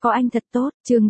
Có anh thật tốt, chương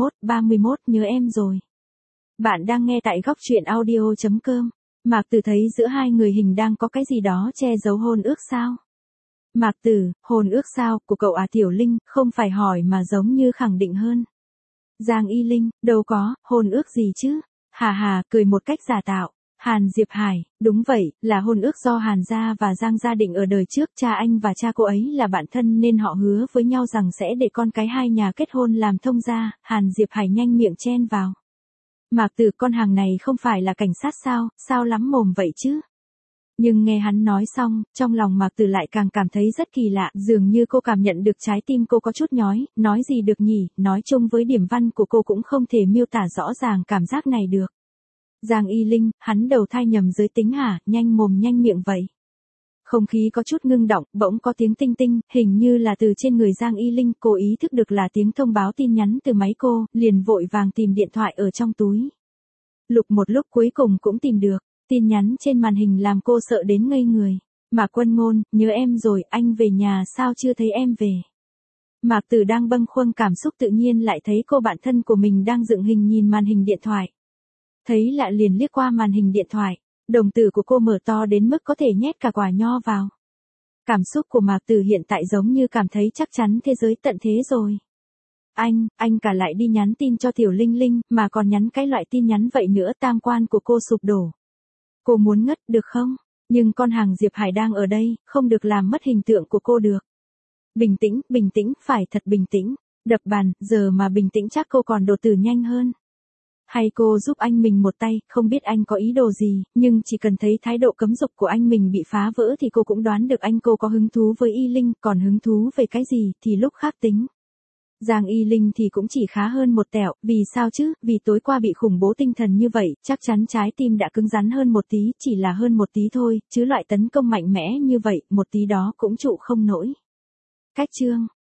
31 nhớ em rồi. Bạn đang nghe tại góc truyện audio.com. Mạc Tử thấy giữa hai người hình đang có cái gì đó che giấu hôn ước sao? Mạc Tử, hôn ước sao, của cậu à Tiểu Linh, không phải hỏi mà giống như khẳng định hơn. Giang Y Linh, đâu có, hôn ước gì chứ? Hà hà, cười một cách giả tạo. Hàn Diệp Hải, đúng vậy, là hôn ước do Hàn gia và Giang gia định ở đời trước, cha anh và cha cô ấy là bạn thân nên họ hứa với nhau rằng sẽ để con cái hai nhà kết hôn làm thông gia. Hàn Diệp Hải nhanh miệng chen vào. Mạc Tử, con hàng này không phải là cảnh sát sao lắm mồm vậy chứ? Nhưng nghe hắn nói xong, trong lòng Mạc Tử lại càng cảm thấy rất kỳ lạ, dường như cô cảm nhận được trái tim cô có chút nhói, nói gì được nhỉ, nói chung với điểm văn của cô cũng không thể miêu tả rõ ràng cảm giác này được. Giang Y Linh, hắn đầu thai nhầm giới tính hả, nhanh mồm nhanh miệng vậy. Không khí có chút ngưng động, bỗng có tiếng tinh tinh, hình như là từ trên người Giang Y Linh, cô ý thức được là tiếng thông báo tin nhắn từ máy cô, liền vội vàng tìm điện thoại ở trong túi. Lục một lúc cuối cùng cũng tìm được, tin nhắn trên màn hình làm cô sợ đến ngây người. Mạc Quân Ngôn, nhớ em rồi, anh về nhà sao chưa thấy em về. Mạc Tử đang bâng khuâng cảm xúc tự nhiên lại thấy cô bạn thân của mình đang dựng hình nhìn màn hình điện thoại. Thấy lạ liền liếc qua màn hình điện thoại, đồng tử của cô mở to đến mức có thể nhét cả quả nho vào. Cảm xúc của Mạc Tử hiện tại giống như cảm thấy chắc chắn thế giới tận thế rồi. Anh cả lại đi nhắn tin cho Tiểu Linh Linh, mà còn nhắn cái loại tin nhắn vậy nữa, tam quan của cô sụp đổ. Cô muốn ngất được không? Nhưng con hàng Diệp Hải đang ở đây, không được làm mất hình tượng của cô được. Bình tĩnh, phải thật bình tĩnh. Đập bàn, giờ mà bình tĩnh chắc cô còn đột tử nhanh hơn. Hay cô giúp anh mình một tay, không biết anh có ý đồ gì, nhưng chỉ cần thấy thái độ cấm dục của anh mình bị phá vỡ thì cô cũng đoán được cô có hứng thú với Y Linh, còn hứng thú về cái gì thì lúc khác tính. Giang Y Linh thì cũng chỉ khá hơn một tẹo, vì sao chứ, vì tối qua bị khủng bố tinh thần như vậy, chắc chắn trái tim đã cứng rắn hơn một tí, chỉ là hơn một tí thôi, chứ loại tấn công mạnh mẽ như vậy, một tí đó cũng trụ không nổi. Cách chương